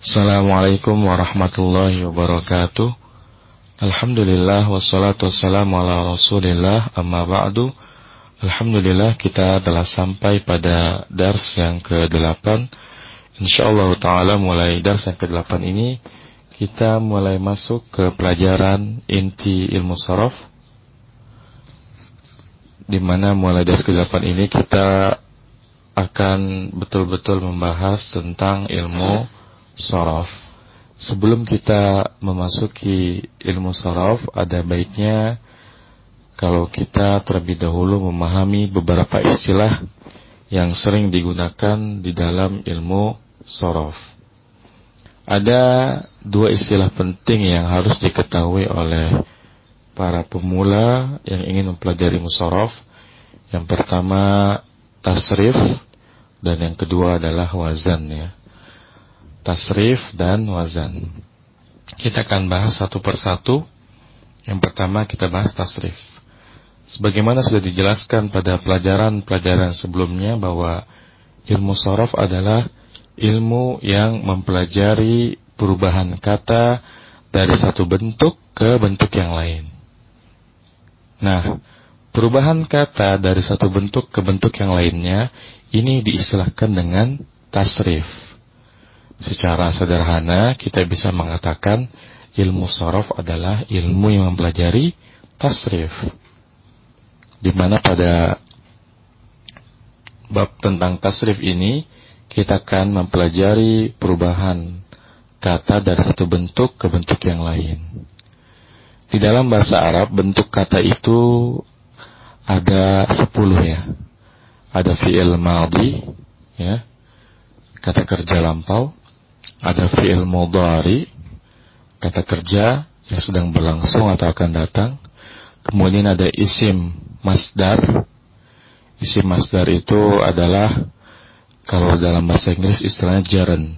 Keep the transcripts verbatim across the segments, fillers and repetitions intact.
Assalamualaikum warahmatullahi wabarakatuh. Alhamdulillah wassalatu wassalamu ala rasulillah, amma ba'du. Alhamdulillah kita telah sampai pada dars yang ke-delapan. InsyaAllah ta'ala mulai dars yang ke-delapan ini kita mulai masuk ke pelajaran inti ilmu sharaf, di mana mulai dars ke-delapan ini kita akan betul-betul membahas tentang ilmu sharaf. Sebelum kita memasuki ilmu sharaf, ada baiknya kalau kita terlebih dahulu memahami beberapa istilah yang sering digunakan di dalam ilmu sharaf. Ada dua istilah penting yang harus diketahui oleh para pemula yang ingin mempelajari ilmu sharaf. Yang pertama tasrif, dan yang kedua adalah wazan, ya. Tasrif dan wazan. Kita akan bahas satu persatu. Yang pertama kita bahas tasrif. Sebagaimana sudah dijelaskan pada pelajaran-pelajaran sebelumnya bahwa ilmu sharaf adalah ilmu yang mempelajari perubahan kata dari satu bentuk ke bentuk yang lain. Nah, perubahan kata dari satu bentuk ke bentuk yang lainnya ini diistilahkan dengan tasrif. Secara sederhana kita bisa mengatakan ilmu sharaf adalah ilmu yang mempelajari tasrif, di mana pada bab tentang tasrif ini kita akan mempelajari perubahan kata dari satu bentuk ke bentuk yang lain. Di dalam bahasa Arab bentuk kata itu ada sepuluh, ya. Ada fi'il madhi, ya, kata kerja lampau. Ada fi'il mudhari, kata kerja yang sedang berlangsung atau akan datang. Kemudian ada isim masdar. Isim masdar itu adalah, kalau dalam bahasa Inggris istilahnya gerund,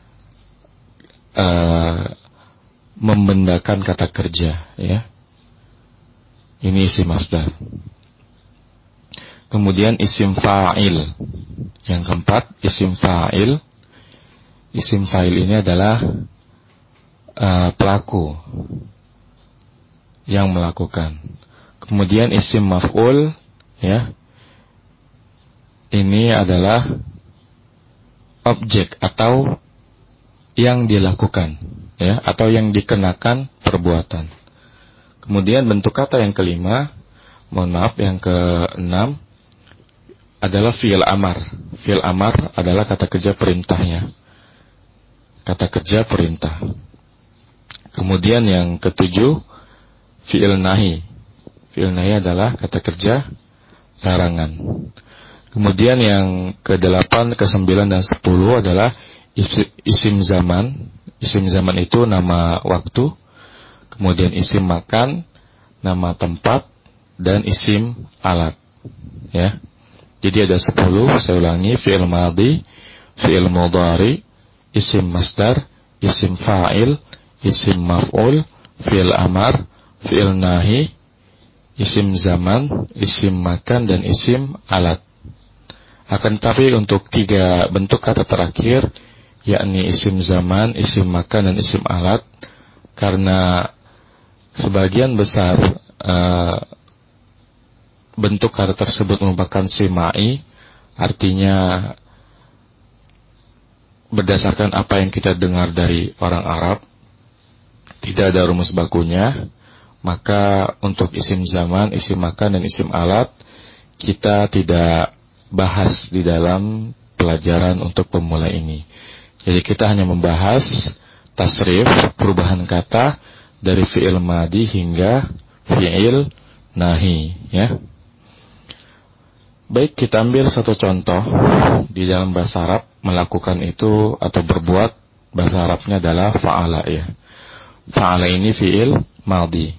uh, membendakan kata kerja, ya. Ini isim masdar. Kemudian isim fa'il. Yang keempat, isim fa'il. Isim fa'il ini adalah uh, pelaku yang melakukan. Kemudian isim maf'ul, ya, ini adalah objek atau yang dilakukan, ya, atau yang dikenakan perbuatan. Kemudian bentuk kata yang kelima, mohon maaf, yang keenam adalah fi'il amar. Fi'il amar adalah kata kerja perintahnya. Kata kerja perintah. Kemudian yang ketujuh, fi'il nahi. Fi'il nahi adalah kata kerja larangan. Kemudian yang kedelapan, kesembilan, dan sepuluh adalah isim zaman. Isim zaman itu nama waktu. Kemudian isim makan, nama tempat, dan isim alat, ya. Jadi ada sepuluh, saya ulangi, fi'il madhi, fi'il mudhari, isim masdar, isim fa'il, isim maf'ul, fi'il amar, fi'il nahi, isim zaman, isim makan, dan isim alat. Akan tetapi untuk tiga bentuk kata terakhir, yakni isim zaman, isim makan, dan isim alat, karena sebagian besar uh, bentuk kata tersebut merupakan simai, artinya berdasarkan apa yang kita dengar dari orang Arab, tidak ada rumus bakunya, maka untuk isim zaman, isim makan, dan isim alat kita tidak bahas di dalam pelajaran untuk pemula ini. Jadi kita hanya membahas tasrif, perubahan kata dari fi'il madhi hingga fi'il nahi, ya. Baik, kita ambil satu contoh di dalam bahasa Arab. Melakukan itu atau berbuat, bahasa Arabnya adalah fa'ala, ya. Fa'ala ini fi'il madhi.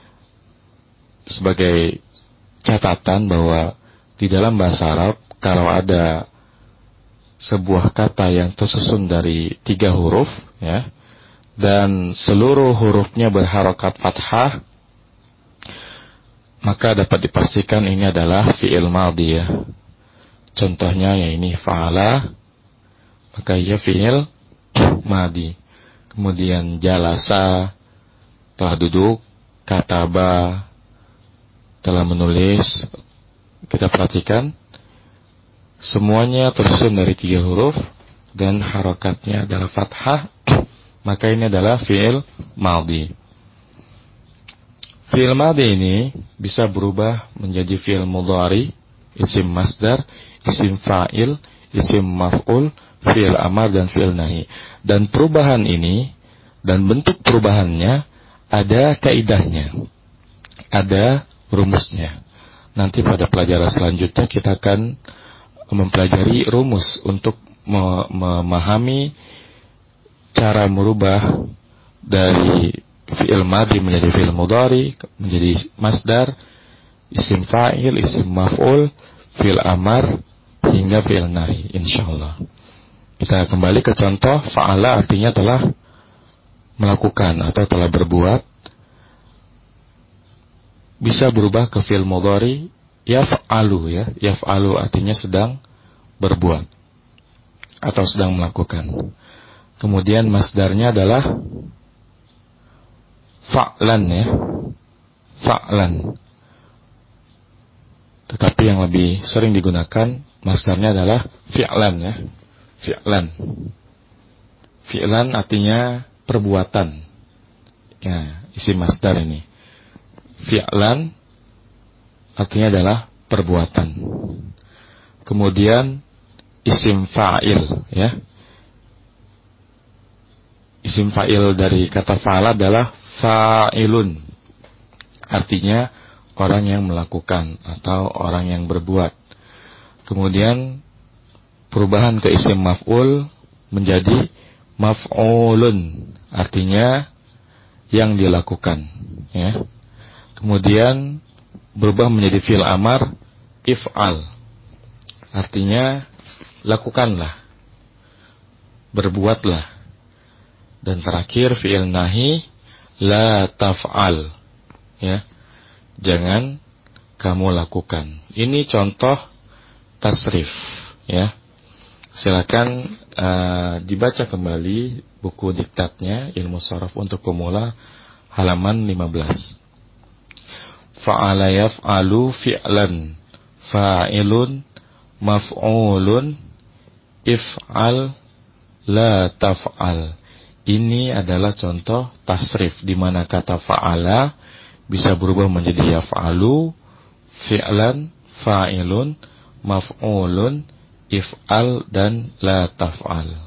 Sebagai catatan bahwa di dalam bahasa Arab, kalau ada sebuah kata yang tersusun dari tiga huruf, ya, dan seluruh hurufnya berharokat fathah, maka dapat dipastikan ini adalah fi'il madhi, ya. Contohnya ya ini fa'ala, maka ia fi'il madi. Kemudian jalasa, telah duduk, kataba, telah menulis. Kita perhatikan semuanya tersusun dari tiga huruf dan harokatnya adalah fathah, maka ini adalah fi'il madhi. Fi'il madhi ini bisa berubah menjadi fi'il mudhari, isim masdar, isim fa'il, isim maf'ul, fi'il amar, dan fi'il nahi. Dan perubahan ini dan bentuk perubahannya ada kaidahnya, ada rumusnya. Nanti pada pelajaran selanjutnya kita akan mempelajari rumus untuk memahami cara merubah dari fi'il madhi menjadi fi'il mudhari, menjadi masdar, isim fa'il, isim maf'ul, fi'il amar, hingga fi'il nahi, insyaallah. Kita kembali ke contoh. Fa'ala artinya telah melakukan atau telah berbuat. Bisa berubah ke fi'il mudhari, yaf'alu, ya. Yaf'alu artinya sedang berbuat atau sedang melakukan. Kemudian masdarnya adalah fa'lan, ya. Fa'lan. Tetapi yang lebih sering digunakan masdarnya adalah fi'lan, ya. Fi'lan. Fi'lan artinya perbuatan. Ya, isi masdar ini. Fi'lan artinya adalah perbuatan. Kemudian isim fa'il, ya. Isim fa'il dari kata fa'ala adalah fa'ilun. Artinya orang yang melakukan atau orang yang berbuat. Kemudian perubahan ke isim maf'ul menjadi maf'ulun. Artinya yang dilakukan, ya. Kemudian berubah menjadi fi'il amar, if'al. Artinya lakukanlah, berbuatlah. Dan terakhir fi'il nahi, la taf'al, ya. Jangan kamu lakukan. Ini contoh tasrif, ya. Silakan uh, dibaca kembali buku diktatnya Ilmu Sharaf untuk pemula halaman lima belas. Fa'ala yaf'alu fi'lan, fa'ilun, maf'ulun, if'al, la taf'al. Ini adalah contoh tasrif di mana kata fa'ala bisa berubah menjadi yaf'alu, fi'lan, fa'ilun, maf'ulun, if'al, dan la taf'al.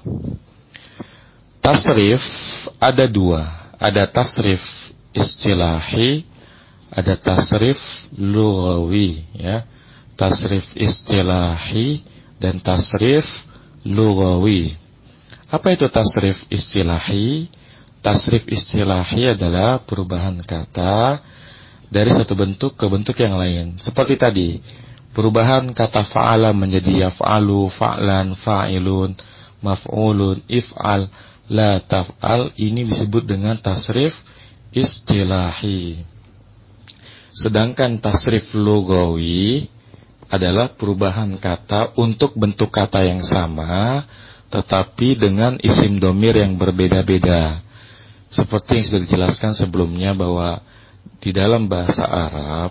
Tasrif ada dua. Ada tasrif istilahi, ada tasrif lughawi, ya. Tasrif istilahi dan tasrif lughawi. Apa itu tasrif istilahi? Tasrif istilahi adalah perubahan kata dari satu bentuk ke bentuk yang lain. Seperti tadi, perubahan kata fa'ala menjadi yaf'alu, fa'lan, fa'ilun, maf'ulun, if'al, la taf'al. Ini disebut dengan tasrif istilahi. Sedangkan tasrif lughawi adalah perubahan kata untuk bentuk kata yang sama, tetapi dengan isim domir yang berbeda-beda. Seperti yang sudah dijelaskan sebelumnya bahwa di dalam bahasa Arab,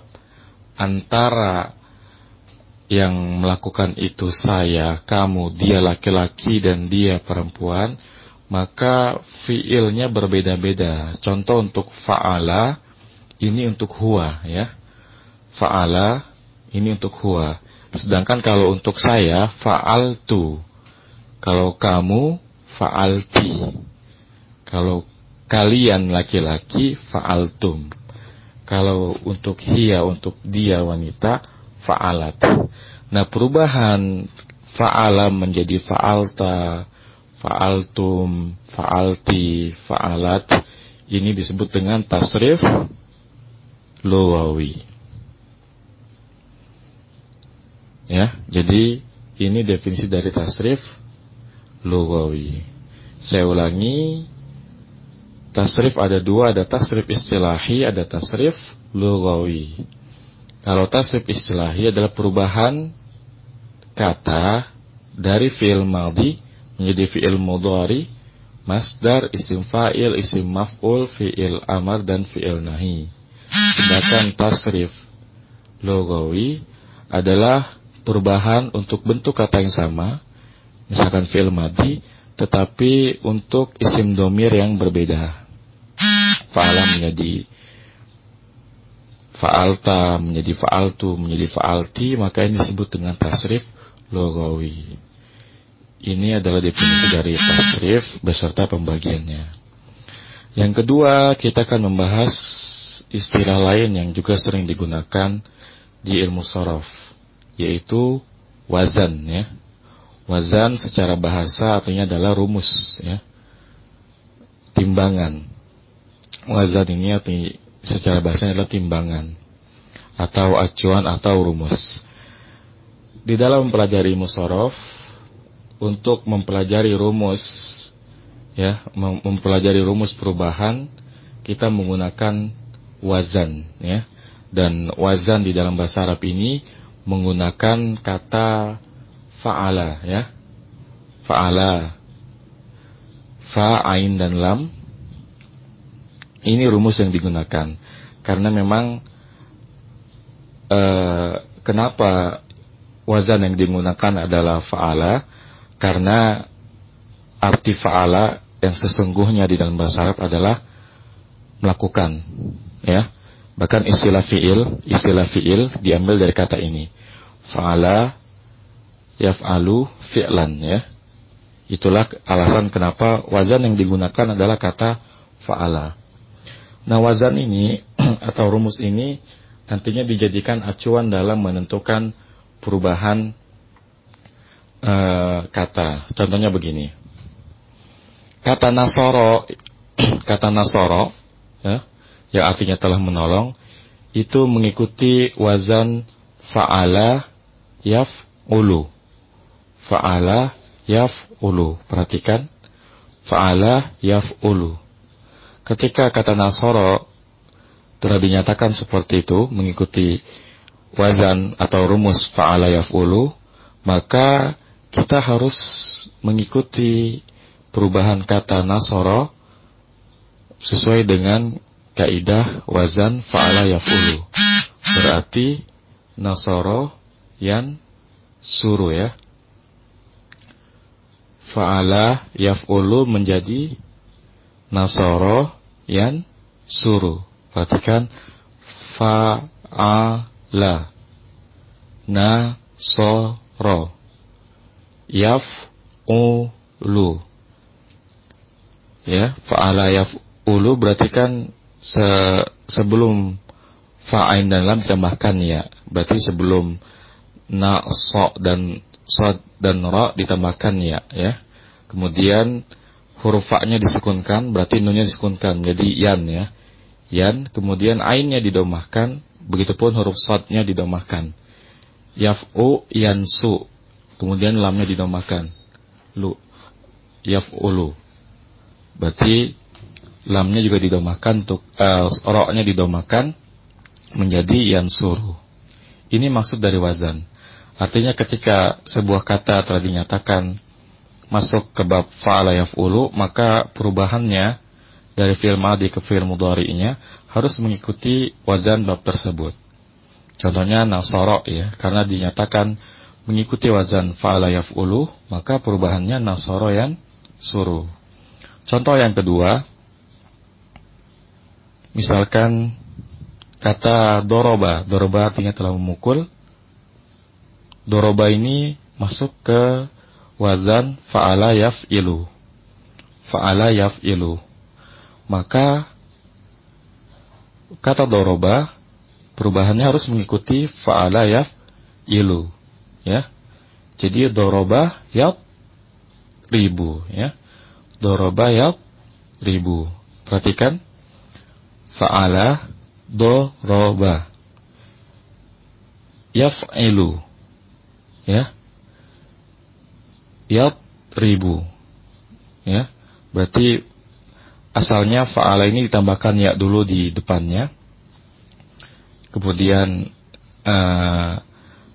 antara yang melakukan itu saya, kamu, dia laki-laki, dan dia perempuan, maka fiilnya berbeda-beda. Contoh untuk fa'ala, ini untuk huwa, ya. Fa'ala, ini untuk huwa. Sedangkan kalau untuk saya, fa'altu. Kalau kamu, fa'alti. Kalau kalian laki-laki, fa'altum. Kalau untuk hiya, untuk dia wanita, fa'alat. Nah, perubahan fa'ala menjadi fa'alta, fa'altum, fa'alti, fa'alat, ini disebut dengan tasrif lughawi. Ya, jadi ini definisi dari tasrif lughawi. Saya ulangi, tasrif ada dua, ada tasrif istilahi, ada tasrif lughawi. Kalau tasrif istilahi adalah perubahan kata dari fi'il madhi menjadi fi'il mudhari, masdar, isim fa'il, isim maf'ul, fi'il amar, dan fi'il nahi. Sedangkan tasrif lugawi adalah perubahan untuk bentuk kata yang sama, misalkan fi'il madhi, tetapi untuk isim domir yang berbeda. Fa'ala menjadi fa'alta, menjadi fa'altu, menjadi fa'alti, maka ini disebut dengan tasrif lugawi. Ini adalah definisi dari tasrif beserta pembagiannya. Yang kedua, kita akan membahas istilah lain yang juga sering digunakan di ilmu sharaf, yaitu wazan, ya. Wazan secara bahasa artinya adalah rumus, ya. Timbangan. Wazan ini arti secara bahasa adalah timbangan atau acuan atau rumus. Di dalam mempelajari ilmu sharaf, untuk mempelajari rumus, ya, mempelajari rumus perubahan, kita menggunakan wazan, ya. Dan wazan di dalam bahasa Arab ini menggunakan kata fa'ala, ya. Fa'ala, fa, ain, dan lam. Ini rumus yang digunakan. Karena memang eh, kenapa wazan yang digunakan adalah fa'ala? Karena arti fa'ala yang sesungguhnya di dalam bahasa Arab adalah melakukan, ya. Bahkan istilah fi'il, istilah fi'il diambil dari kata ini. Fa'ala yaf'alu fi'lan, ya. Itulah alasan kenapa wazan yang digunakan adalah kata fa'ala. Nah, wazan ini atau rumus ini nantinya dijadikan acuan dalam menentukan perubahan uh, kata. Contohnya begini. Kata nasoro, kata nasoro, ya, yang artinya telah menolong, itu mengikuti wazan fa'ala yaf'ulu. Fa'ala yaf'ulu. Perhatikan, fa'ala yaf'ulu. Ketika kata nasoro telah dinyatakan seperti itu, mengikuti wazan atau rumus fa'ala yaf'ulu, maka kita harus mengikuti perubahan kata nasoro sesuai dengan kaidah wazan fa'ala yaf'ulu. Berarti nasoro yan suru, ya. Fa'ala yaf'ulu menjadi nasoro yan suru. Perhatikan, fa'ala nasoro yaf'ulu, ya. Fa'ala yaf'ulu berarti kan se sebelum fa'ain dan lam ditambahkan ya. Berarti sebelum na, so dan sod dan ra ditambahkan ya, ya. Kemudian huruf fa-nya disukunkan, berarti nunnya disukunkan jadi yan, ya. Yan, kemudian ainnya didomahkan, begitupun huruf sodnya didomahkan. Yaf'u yansu, kemudian lamnya didomahkan. Lu, yaf'ulu. Berarti lamnya juga didomahkan untuk uh, ro-nya didomahkan menjadi yansuru. Ini maksud dari wazan. Artinya ketika sebuah kata telah dinyatakan masuk ke bab fa'ala yaf'ulu, maka perubahannya dari fi'il madhi ke fi'il mudhari'nya harus mengikuti wazan bab tersebut. Contohnya nasara, ya, karena dinyatakan mengikuti wazan fa'ala yaf'ulu, maka perubahannya nasara yan suru. Contoh yang kedua, misalkan kata doroba. Doroba artinya telah memukul. Doroba ini masuk ke wazan fa'ala yaf'ilu. Fa'ala yaf'ilu. Maka kata doroba perubahannya harus mengikuti fa'ala yaf'ilu, ya. Jadi doroba yaf ribu, ya. Doroba yaf ribu. Perhatikan, fa'ala doroba yaf'ilu, ya. Yaf ribu, ya. Berarti asalnya fa'ala ini ditambahkan ya dulu di depannya, kemudian uh,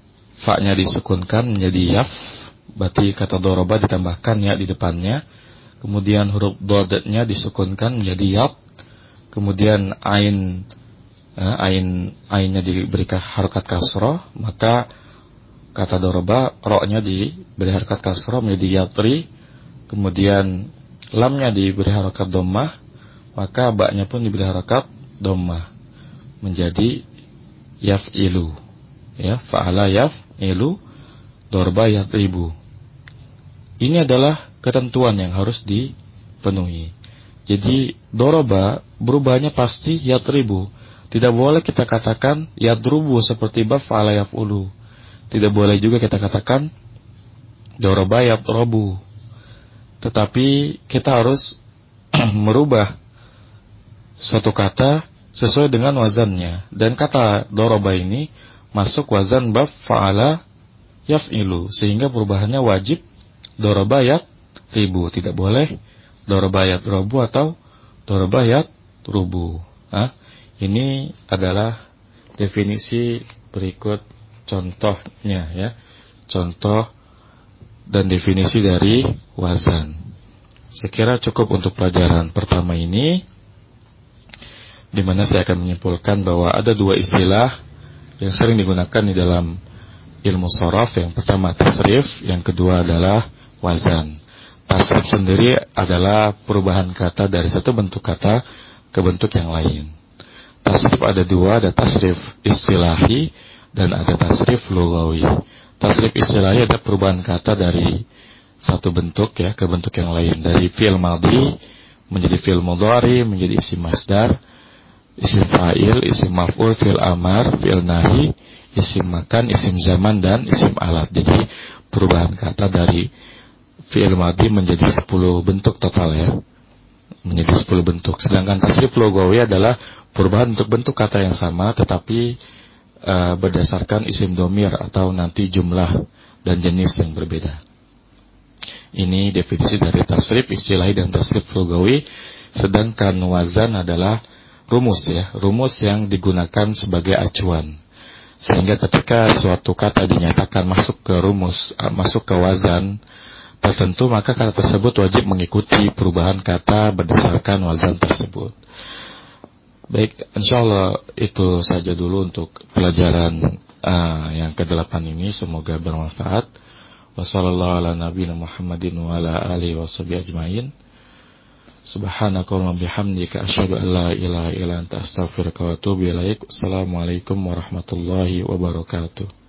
fa-nya disukunkan menjadi yaf. Berarti kata doroba ditambahkan ya di depannya, kemudian huruf dodnya disukunkan menjadi yat, kemudian ain eh, ain ainnya diberikan harokat kasroh, maka kata doroba ro-nya diberi harokat kasroh menjadi yatri, kemudian lamnya diberi harokat dhammah, maka ba-nya pun diberi harokat dhammah menjadi yaf'ilu, ya, fa'ala yaf'ilu, dorba yatribu. Ini adalah ketentuan yang harus dipenuhi. Jadi doroba berubahnya pasti yatribu. Tidak boleh kita katakan yadrubu seperti bab fa'ala yaf'ulu. Tidak boleh juga kita katakan doroba yatrobu. Tetapi kita harus merubah suatu kata sesuai dengan wazannya. Dan kata doroba ini masuk wazan bab fa'ala yaf'ilu, sehingga perubahannya wajib doroba yatribu. Tidak boleh doroba yatrobu atau doroba yatrubu. Nah, ini adalah definisi berikut contohnya, ya. Contoh dan definisi dari wazan. Saya kira cukup untuk pelajaran pertama ini, di mana saya akan menyimpulkan bahwa ada dua istilah yang sering digunakan di dalam ilmu sharaf. Yang pertama tasrif, yang kedua adalah wazan. Tasrif sendiri adalah perubahan kata dari satu bentuk kata ke bentuk yang lain. Tasrif ada dua, ada tasrif istilahi dan ada tasrif lughawi. Tasrif istilahi ada perubahan kata dari satu bentuk, ya, ke bentuk yang lain. Dari fi'il madhi menjadi fi'il mudhari, menjadi isim masdar, isim fa'il, isim maf'ul, fi'il amar, fi'il nahi, isim makan, isim zaman, dan isim alat. Jadi perubahan kata dari fi'il madhi menjadi sepuluh bentuk total, ya. Menjadi sepuluh bentuk. Sedangkan tasrif lughawi adalah perubahan untuk bentuk kata yang sama tetapi uh, berdasarkan isim domir atau nanti jumlah dan jenis yang berbeda. Ini definisi dari tasrif istilahi dan tasrif lughawi. Sedangkan wazan adalah rumus, ya, rumus yang digunakan sebagai acuan. Sehingga ketika suatu kata dinyatakan masuk ke rumus, uh, masuk ke wazan tertentu, maka kata tersebut wajib mengikuti perubahan kata berdasarkan wazan tersebut. Baik, insyaallah itu saja dulu untuk pelajaran uh, yang kedelapan ini. Semoga bermanfaat. Wassallallahu ala nabiyina Muhammadin wa ala alihi washabihi ajmain. Subhanakallahumma bihamdika asyhadu an la ilaha illa anta astaghfiruka wa atubu ilaik. Assalamualaikum warahmatullahi wabarakatuh.